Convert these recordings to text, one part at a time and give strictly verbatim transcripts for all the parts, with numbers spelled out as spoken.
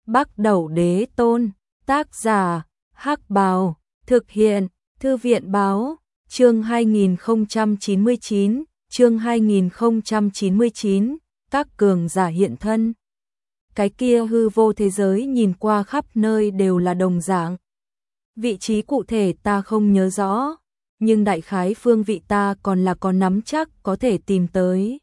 Bắc Đẩu Đế Tôn, tác giả, Hắc Bào, thực hiện, Thư viện báo, chương hai nghìn không trăm chín mươi chín, chương hai nghìn không trăm chín mươi chín, các cường giả hiện thân. Cái kia hư vô thế giới nhìn qua khắp nơi đều là đồng dạng. Vị trí cụ thể ta không nhớ rõ, nhưng đại khái phương vị ta còn là có nắm chắc có thể tìm tới.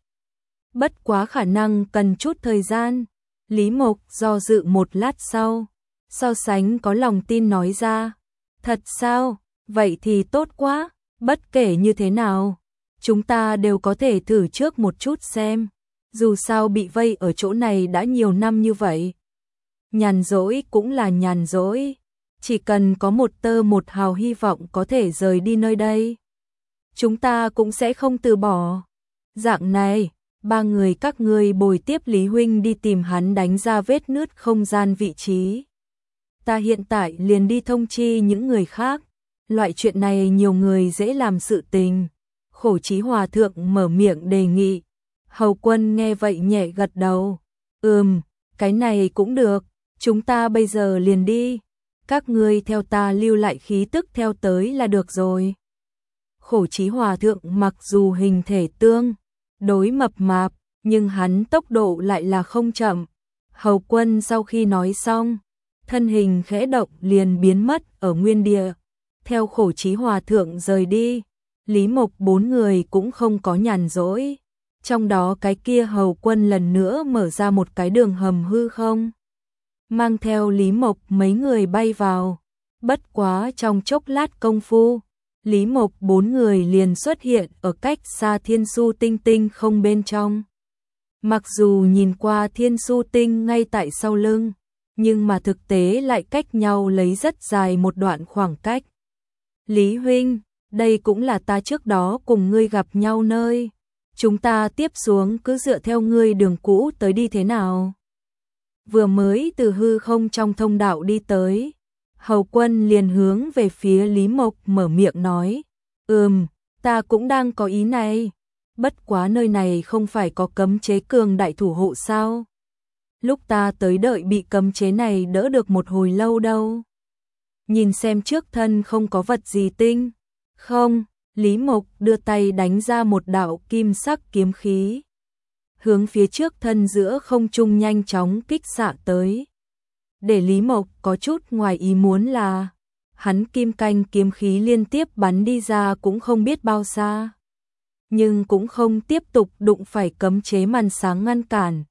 Bất quá khả năng cần chút thời gian. Lý Mộc do dự một lát sau, so sánh có lòng tin nói ra. Thật sao? Vậy thì tốt quá, bất kể như thế nào, chúng ta đều có thể thử trước một chút xem. Dù sao bị vây ở chỗ này đã nhiều năm như vậy. Nhàn rỗi cũng là nhàn rỗi, chỉ cần có một tơ một hào hy vọng có thể rời đi nơi đây, chúng ta cũng sẽ không từ bỏ. Dạng này, ba người các ngươi bồi tiếp Lý huynh đi tìm hắn đánh ra vết nứt không gian vị trí. Ta hiện tại liền đi thông chi những người khác, loại chuyện này nhiều người dễ làm sự tình. Khổ Chí Hòa thượng mở miệng đề nghị. Hầu Quân nghe vậy nhẹ gật đầu. Ừm, cái này cũng được, chúng ta bây giờ liền đi. Các ngươi theo ta lưu lại khí tức theo tới là được rồi. Khổ Chí Hòa thượng mặc dù hình thể tương đối mập mạp, nhưng hắn tốc độ lại là không chậm. Hầu Quân sau khi nói xong, thân hình khẽ động liền biến mất ở nguyên địa. Theo Khổ Chí Hòa thượng rời đi, Lý Mộc bốn người cũng không có nhàn rỗi. Trong đó cái kia Hầu Quân lần nữa mở ra một cái đường hầm hư không, mang theo Lý Mộc mấy người bay vào. Bất quá trong chốc lát công phu, Lý Mộc bốn người liền xuất hiện ở cách xa Thiên Su Tinh Tinh không bên trong. Mặc dù nhìn qua Thiên Su Tinh ngay tại sau lưng, nhưng mà thực tế lại cách nhau lấy rất dài một đoạn khoảng cách. Lý huynh, đây cũng là ta trước đó cùng ngươi gặp nhau nơi. Chúng ta tiếp xuống cứ dựa theo ngươi đường cũ tới đi thế nào? Vừa mới từ hư không trong thông đạo đi tới, Hầu Quân liền hướng về phía Lý Mộc mở miệng nói. Ừm, ta cũng đang có ý này. Bất quá nơi này không phải có cấm chế cường đại thủ hộ sao? Lúc ta tới đợi bị cấm chế này đỡ được một hồi lâu đâu. Nhìn xem trước thân không có vật gì tinh. Không, Lý Mộc đưa tay đánh ra một đạo kim sắc kiếm khí, hướng phía trước thân giữa không trung nhanh chóng kích xạ tới. Để Lý Mộc có chút ngoài ý muốn là, hắn kim canh kiếm khí liên tiếp bắn đi ra cũng không biết bao xa, nhưng cũng không tiếp tục đụng phải cấm chế màn sáng ngăn cản.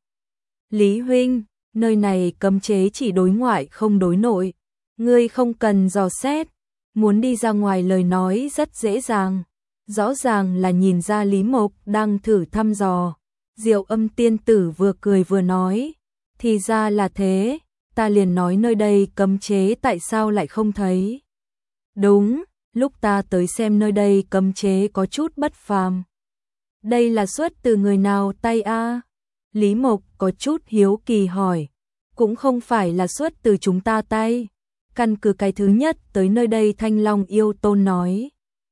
Lý huynh, nơi này cấm chế chỉ đối ngoại không đối nội, ngươi không cần dò xét, muốn đi ra ngoài lời nói rất dễ dàng. Rõ ràng là nhìn ra Lý Mộc đang thử thăm dò. Diệu Âm tiên tử vừa cười vừa nói, thì ra là thế, ta liền nói nơi đây cấm chế tại sao lại không thấy. Đúng, lúc ta tới xem nơi đây cấm chế có chút bất phàm. Đây là xuất từ người nào tay a? Lý Mộc có chút hiếu kỳ hỏi. Cũng không phải là xuất từ chúng ta tay. Căn cứ cái thứ nhất tới nơi đây Thanh Long yêu tôn nói.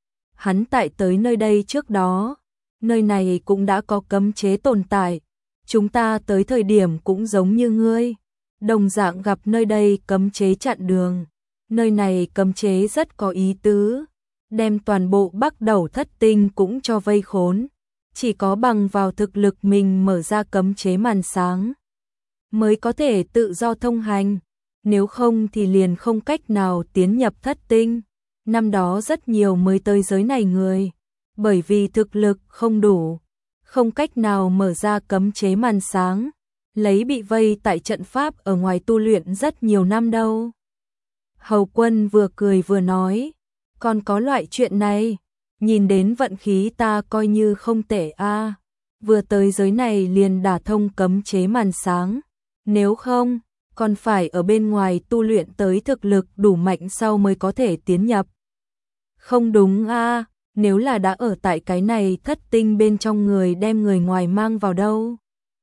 Hắn tại tới nơi đây trước đó, nơi này cũng đã có cấm chế tồn tại. Chúng ta tới thời điểm cũng giống như ngươi, đồng dạng gặp nơi đây cấm chế chặn đường. Nơi này cấm chế rất có ý tứ, đem toàn bộ Bắc Đẩu thất tinh cũng cho vây khốn. Chỉ có bằng vào thực lực mình mở ra cấm chế màn sáng, mới có thể tự do thông hành. Nếu không thì liền không cách nào tiến nhập thất tinh. Năm đó rất nhiều mới tới giới này người, bởi vì thực lực không đủ, không cách nào mở ra cấm chế màn sáng, lấy bị vây tại trận pháp ở ngoài tu luyện rất nhiều năm đâu. Hầu Quân vừa cười vừa nói, còn có loại chuyện này, nhìn đến vận khí ta coi như không tệ a. Vừa tới giới này liền đả thông cấm chế màn sáng, nếu không còn phải ở bên ngoài tu luyện tới thực lực đủ mạnh sau mới có thể tiến nhập. Không đúng a, nếu là đã ở tại cái này thất tinh bên trong người đem người ngoài mang vào đâu?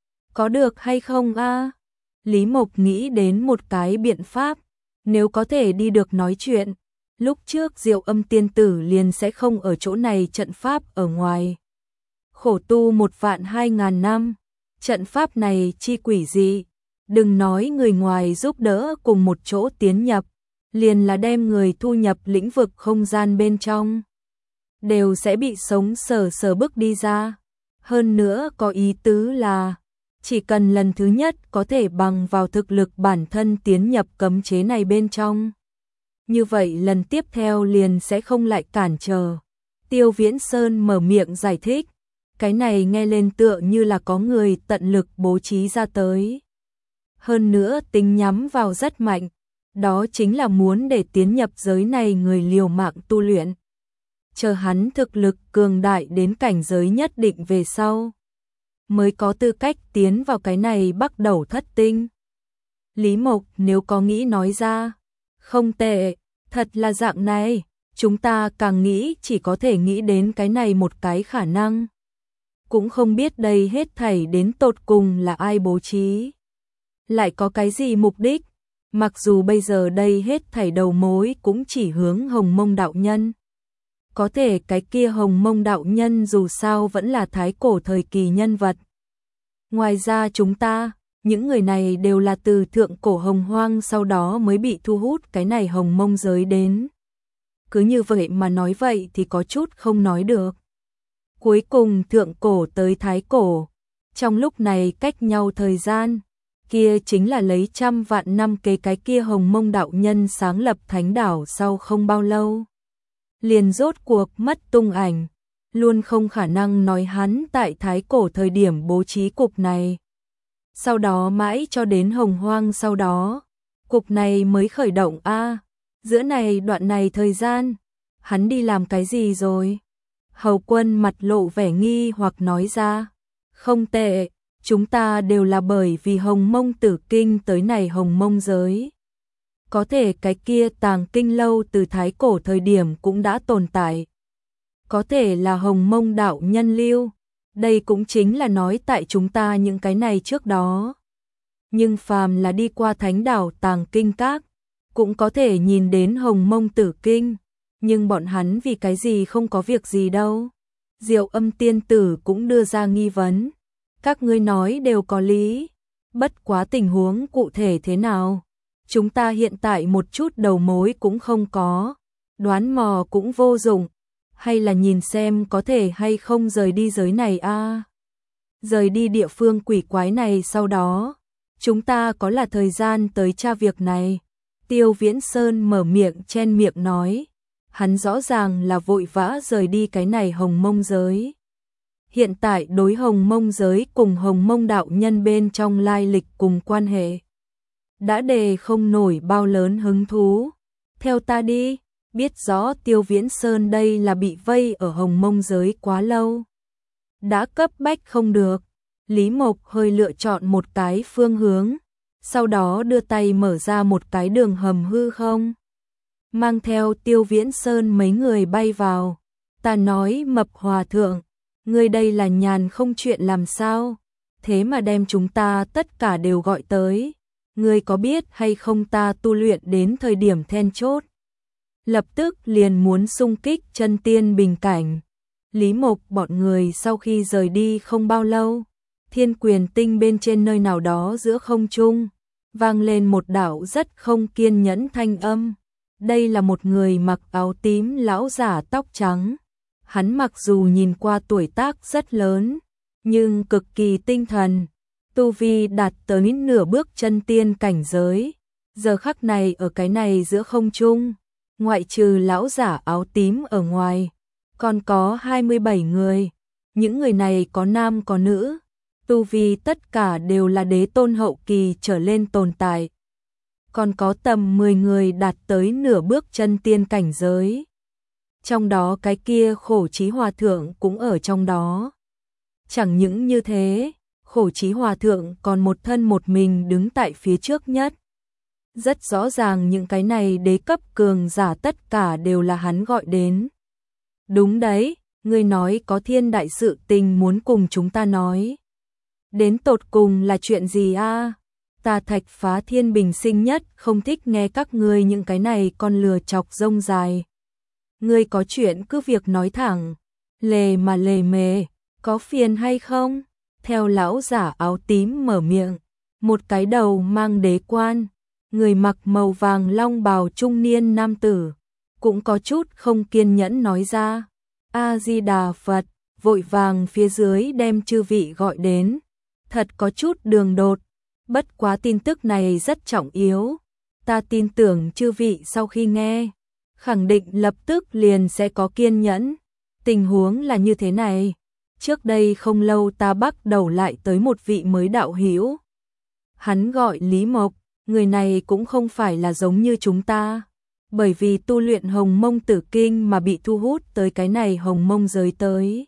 Có được hay không a? Lý Mộc nghĩ đến một cái biện pháp, nếu có thể đi được nói chuyện, lúc trước Diệu Âm tiên tử liền sẽ không ở chỗ này trận pháp ở ngoài. Khổ tu một vạn hai ngàn năm, trận pháp này chi quỷ dị, Đừng nói người ngoài giúp đỡ cùng một chỗ tiến nhập, liền là đem người thu nhập lĩnh vực không gian bên trong, đều sẽ bị sống sờ sờ bức đi ra. Hơn nữa có ý tứ là, chỉ cần lần thứ nhất có thể bằng vào thực lực bản thân tiến nhập cấm chế này bên trong, như vậy lần tiếp theo liền sẽ không lại cản trở. Tiêu Viễn Sơn mở miệng giải thích, cái này nghe lên tựa như là có người tận lực bố trí ra tới. Hơn nữa tính nhắm vào rất mạnh, đó chính là muốn để tiến nhập giới này người liều mạng tu luyện. Chờ hắn thực lực cường đại đến cảnh giới nhất định về sau, mới có tư cách tiến vào cái này bắt đầu thất tinh. Lý Mộc nếu có nghĩ nói ra, không tệ, thật là dạng này, chúng ta càng nghĩ chỉ có thể nghĩ đến cái này một cái khả năng. Cũng không biết đây hết thảy đến tột cùng là ai bố trí, lại có cái gì mục đích, mặc dù bây giờ đây hết thảy đầu mối cũng chỉ hướng Hồng Mông đạo nhân. Có thể cái kia Hồng Mông đạo nhân dù sao vẫn là thái cổ thời kỳ nhân vật. Ngoài ra chúng ta, những người này đều là từ thượng cổ hồng hoang sau đó mới bị thu hút cái này Hồng Mông giới đến. Cứ như vậy mà nói vậy thì có chút không nói được. Cuối cùng thượng cổ tới thái cổ, trong lúc này cách nhau thời gian, kia chính là lấy trăm vạn năm kế cái kia Hồng Mông đạo nhân sáng lập thánh đảo sau không bao lâu. Liền rốt cuộc mất tung ảnh, luôn không khả năng nói hắn tại thái cổ thời điểm bố trí cục này. Sau đó mãi cho đến hồng hoang sau đó, cục này mới khởi động a à, giữa này đoạn này thời gian, hắn đi làm cái gì rồi? Hầu Quân mặt lộ vẻ nghi hoặc nói ra, không tệ, chúng ta đều là bởi vì Hồng Mông tử kinh tới này Hồng Mông giới. Có thể cái kia tàng kinh lâu từ thái cổ thời điểm cũng đã tồn tại. Có thể là Hồng Mông đạo nhân lưu, đây cũng chính là nói tại chúng ta những cái này trước đó. Nhưng phàm là đi qua thánh đảo tàng kinh các, cũng có thể nhìn đến Hồng Mông tử kinh, nhưng bọn hắn vì cái gì không có việc gì đâu. Diệu Âm tiên tử cũng đưa ra nghi vấn, các ngươi nói đều có lý, bất quá tình huống cụ thể thế nào, chúng ta hiện tại một chút đầu mối cũng không có, đoán mò cũng vô dụng, hay là nhìn xem có thể hay không rời đi giới này a. À? Rời đi địa phương quỷ quái này sau đó, chúng ta có là thời gian tới tra việc này. Tiêu Viễn Sơn mở miệng chen miệng nói, hắn rõ ràng là vội vã rời đi cái này Hồng Mông giới. Hiện tại đối Hồng Mông giới cùng Hồng Mông đạo nhân bên trong lai lịch cùng quan hệ, đã đề không nổi bao lớn hứng thú. Theo ta đi, biết rõ Tiêu Viễn Sơn đây là bị vây ở Hồng Mông giới quá lâu, đã cấp bách không được. Lý Mộc hơi lựa chọn một cái phương hướng, sau đó đưa tay mở ra một cái đường hầm hư không, mang theo Tiêu Viễn Sơn mấy người bay vào. Ta nói Mập Hòa Thượng, ngươi đây là nhàn không chuyện làm sao, thế mà đem chúng ta tất cả đều gọi tới, ngươi có biết hay không ta tu luyện đến thời điểm then chốt, lập tức liền muốn xung kích chân tiên bình cảnh. Lý Mộc bọn người sau khi rời đi không bao lâu, Thiên Quyền Tinh bên trên nơi nào đó giữa không trung, vang lên một đạo rất không kiên nhẫn thanh âm. Đây là một người mặc áo tím lão giả tóc trắng. Hắn mặc dù nhìn qua tuổi tác rất lớn, nhưng cực kỳ tinh thần, tu vi đạt tới nửa bước chân tiên cảnh giới. Giờ khắc này ở cái này giữa không trung, ngoại trừ lão giả áo tím ở ngoài, còn có hai mươi bảy người. Những người này có nam có nữ, tu vi tất cả đều là đế tôn hậu kỳ trở lên tồn tại. Còn có tầm mười người đạt tới nửa bước chân tiên cảnh giới. Trong đó cái kia Khổ Chí Hòa Thượng cũng ở trong đó. Chẳng những như thế, Khổ Chí Hòa Thượng còn một thân một mình đứng tại phía trước nhất. Rất rõ ràng những cái này đế cấp cường giả tất cả đều là hắn gọi đến. Đúng đấy, ngươi nói có thiên đại sự tình muốn cùng chúng ta nói. Đến tột cùng là chuyện gì a? À? Ta Thạch Phá Thiên bình sinh nhất không thích nghe các ngươi những cái này con lừa chọc rông dài. Ngươi có chuyện cứ việc nói thẳng, lề mà lề mề, có phiền hay không? Theo lão giả áo tím mở miệng, một cái đầu mang đế quan, người mặc màu vàng long bào trung niên nam tử, cũng có chút không kiên nhẫn nói ra, A-di-đà Phật, vội vàng phía dưới đem chư vị gọi đến, thật có chút đường đột, bất quá tin tức này rất trọng yếu, ta tin tưởng chư vị sau khi nghe, khẳng định lập tức liền sẽ có kiên nhẫn, tình huống là như thế này, trước đây không lâu ta bắt đầu lại tới một vị mới đạo hữu, hắn gọi Lý Mộc, người này cũng không phải là giống như chúng ta, bởi vì tu luyện Hồng Mông Tử Kinh mà bị thu hút tới cái này Hồng Mông giới tới.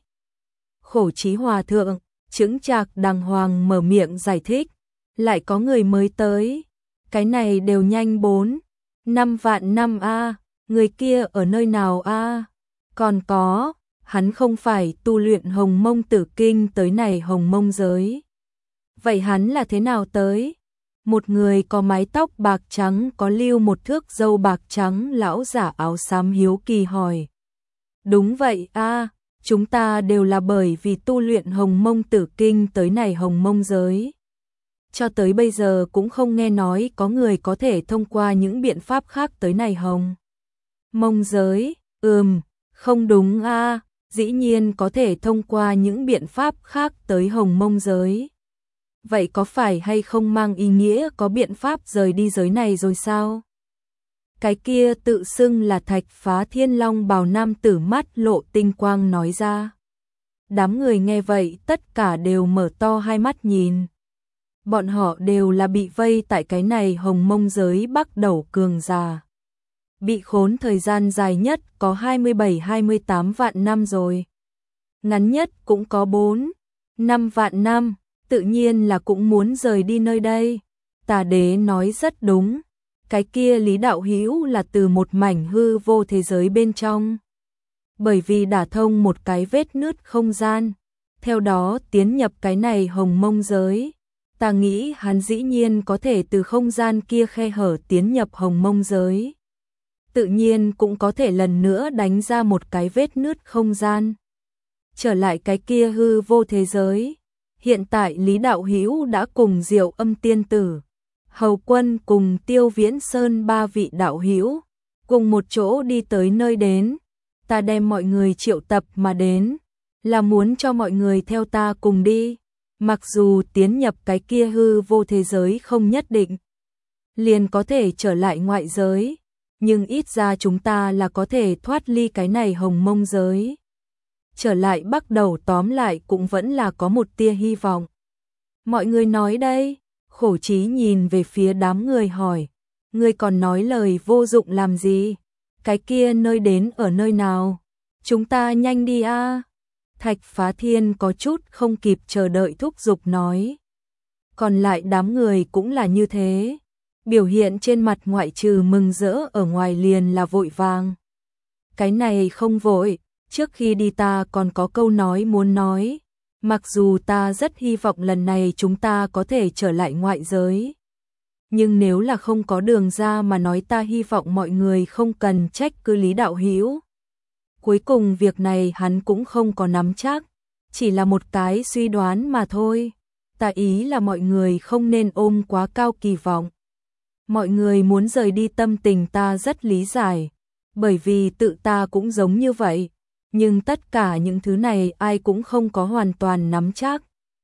Khổ Chí Hòa Thượng, chững chạc đàng hoàng mở miệng giải thích, lại có người mới tới, cái này đều nhanh bốn, năm vạn năm a, người kia ở nơi nào a? Còn có, hắn không phải tu luyện Hồng Mông Tử Kinh tới này Hồng Mông giới. Vậy hắn là thế nào tới? Một người có mái tóc bạc trắng có lưu một thước râu bạc trắng lão giả áo xám hiếu kỳ hỏi. Đúng vậy a, chúng ta đều là bởi vì tu luyện Hồng Mông Tử Kinh tới này Hồng Mông giới. Cho tới bây giờ cũng không nghe nói có người có thể thông qua những biện pháp khác tới này Hồng Mông giới. Ừm, không đúng a, dĩ nhiên có thể thông qua những biện pháp khác tới Hồng Mông giới. Vậy có phải hay không mang ý nghĩa có biện pháp rời đi giới này rồi sao? Cái kia tự xưng là Thạch Phá Thiên Long bào nam tử mắt lộ tinh quang nói ra. Đám người nghe vậy tất cả đều mở to hai mắt nhìn. Bọn họ đều là bị vây tại cái này Hồng Mông giới bắt đầu cường già. Bị khốn thời gian dài nhất có hai mươi bảy hai mươi tám vạn năm rồi. Ngắn nhất cũng có bốn, năm vạn năm, tự nhiên là cũng muốn rời đi nơi đây. Tà đế nói rất đúng, cái kia Lý đạo hữu là từ một mảnh hư vô thế giới bên trong. Bởi vì đả thông một cái vết nứt không gian, theo đó tiến nhập cái này Hồng Mông giới. Ta nghĩ hắn dĩ nhiên có thể từ không gian kia khe hở tiến nhập Hồng Mông giới. Tự nhiên cũng có thể lần nữa đánh ra một cái vết nứt không gian. Trở lại cái kia hư vô thế giới. Hiện tại Lý đạo hữu đã cùng Diệu Âm tiên tử, Hầu Quân cùng Tiêu Viễn Sơn ba vị đạo hữu cùng một chỗ đi tới nơi đến. Ta đem mọi người triệu tập mà đến, là muốn cho mọi người theo ta cùng đi. Mặc dù tiến nhập cái kia hư vô thế giới không nhất định liền có thể trở lại ngoại giới, nhưng ít ra chúng ta là có thể thoát ly cái này Hồng Mông giới. Trở lại bắt đầu tóm lại cũng vẫn là có một tia hy vọng. Mọi người nói đây, Khổ Chí nhìn về phía đám người hỏi, ngươi còn nói lời vô dụng làm gì? Cái kia nơi đến ở nơi nào? Chúng ta nhanh đi a. Thạch Phá Thiên có chút không kịp chờ đợi thúc giục nói. Còn lại đám người cũng là như thế. Biểu hiện trên mặt ngoại trừ mừng rỡ ở ngoài liền là vội vàng. Cái này không vội, trước khi đi ta còn có câu nói muốn nói. Mặc dù ta rất hy vọng lần này chúng ta có thể trở lại ngoại giới. Nhưng nếu là không có đường ra mà nói ta hy vọng mọi người không cần trách cứ Lý đạo hữu. Cuối cùng việc này hắn cũng không có nắm chắc, chỉ là một cái suy đoán mà thôi. Ta ý là mọi người không nên ôm quá cao kỳ vọng. Mọi người muốn rời đi tâm tình ta rất lý giải, bởi vì tự ta cũng giống như vậy, nhưng tất cả những thứ này ai cũng không có hoàn toàn nắm chắc.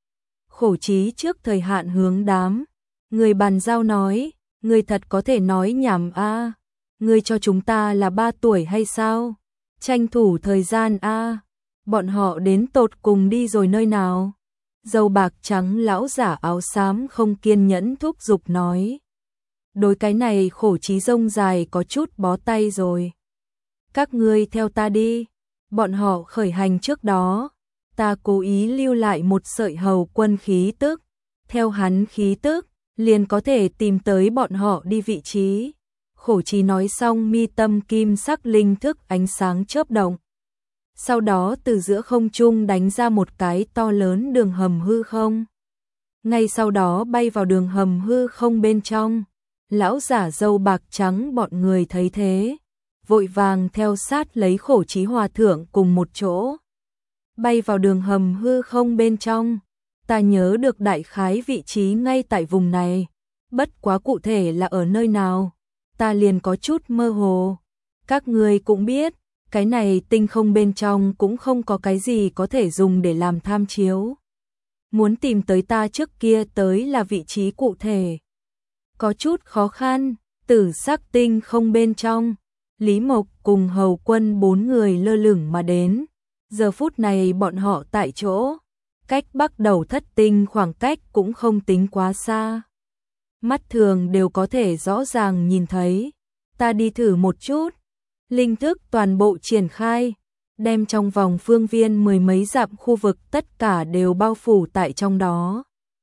Khổ Chí trước thời hạn hướng đám người bàn giao nói, ngươi thật có thể nói nhảm a, ngươi cho chúng ta là ba tuổi hay sao? Tranh thủ thời gian a, bọn họ đến tột cùng đi rồi nơi nào? Dâu bạc trắng lão giả áo xám không kiên nhẫn thúc giục nói. Đối cái này Khổ Chí rông dài có chút bó tay rồi. Các ngươi theo ta đi. Bọn họ khởi hành trước đó, ta cố ý lưu lại một sợi Hầu Quân khí tức, theo hắn khí tức, liền có thể tìm tới bọn họ đi vị trí. Khổ Chí nói xong mi tâm kim sắc linh thức ánh sáng chớp động. Sau đó từ giữa không trung đánh ra một cái to lớn đường hầm hư không. Ngay sau đó bay vào đường hầm hư không bên trong. Lão giả râu bạc trắng bọn người thấy thế, vội vàng theo sát lấy Khổ Chí hòa thượng cùng một chỗ. Bay vào đường hầm hư không bên trong. Ta nhớ được đại khái vị trí ngay tại vùng này, bất quá cụ thể là ở nơi nào, ta liền có chút mơ hồ. Các ngươi cũng biết, cái này tinh không bên trong cũng không có cái gì có thể dùng để làm tham chiếu. Muốn tìm tới ta trước kia tới là vị trí cụ thể. Có chút khó khăn, tử sắc tinh không bên trong, Lý Mộc cùng Hầu Quân bốn người lơ lửng mà đến. Giờ phút này bọn họ tại chỗ, cách bắt đầu thất tinh khoảng cách cũng không tính quá xa. Mắt thường đều có thể rõ ràng nhìn thấy. Ta đi thử một chút. Linh thức toàn bộ triển khai, đem trong vòng phương viên mười mấy dặm khu vực tất cả đều bao phủ tại trong đó.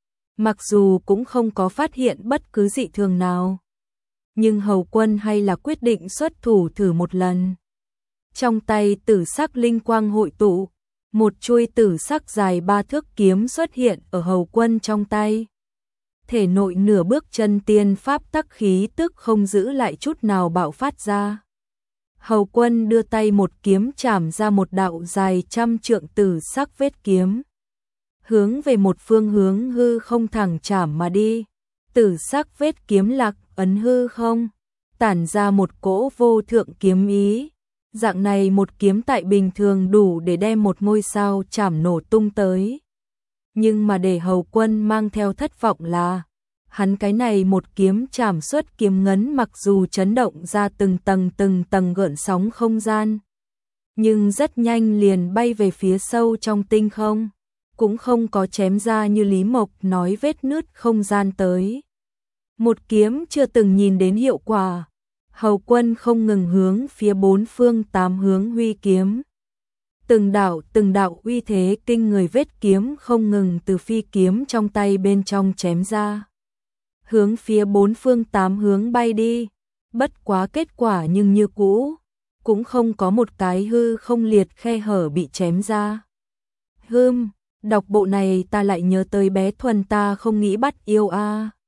Mặc dù cũng không có phát hiện bất cứ dị thường nào, nhưng Hầu Quân hay là quyết định xuất thủ thử một lần. Trong tay tử sắc linh quang hội tụ, một chuôi tử sắc dài ba thước kiếm xuất hiện ở Hầu Quân trong tay. Thể nội nửa bước chân tiên pháp tắc khí tức không giữ lại chút nào bạo phát ra. Hầu Quân đưa tay một kiếm chảm ra một đạo dài trăm trượng tử sắc vết kiếm, hướng về một phương hướng hư không thẳng chảm mà đi. Tử sắc vết kiếm lạc ấn hư không, tản ra một cỗ vô thượng kiếm ý. Dạng này một kiếm tại bình thường đủ để đem một ngôi sao chảm nổ tung tới. Nhưng mà để Hầu Quân mang theo thất vọng là, hắn cái này một kiếm chảm xuất kiếm ngấn mặc dù chấn động ra từng tầng từng tầng gợn sóng không gian, nhưng rất nhanh liền bay về phía sâu trong tinh không, cũng không có chém ra như Lý Mộc nói vết nứt không gian tới. Một kiếm chưa từng nhìn đến hiệu quả, Hầu Quân không ngừng hướng phía bốn phương tám hướng huy kiếm. Từng đạo từng đạo uy thế kinh người vết kiếm không ngừng từ phi kiếm trong tay bên trong chém ra, hướng phía bốn phương tám hướng bay đi. Bất quá kết quả nhưng như cũ, cũng không có một cái hư không liệt khe hở bị chém ra. Hừm, đọc bộ này ta lại nhớ tới bé Thuần ta không nghĩ bắt yêu a.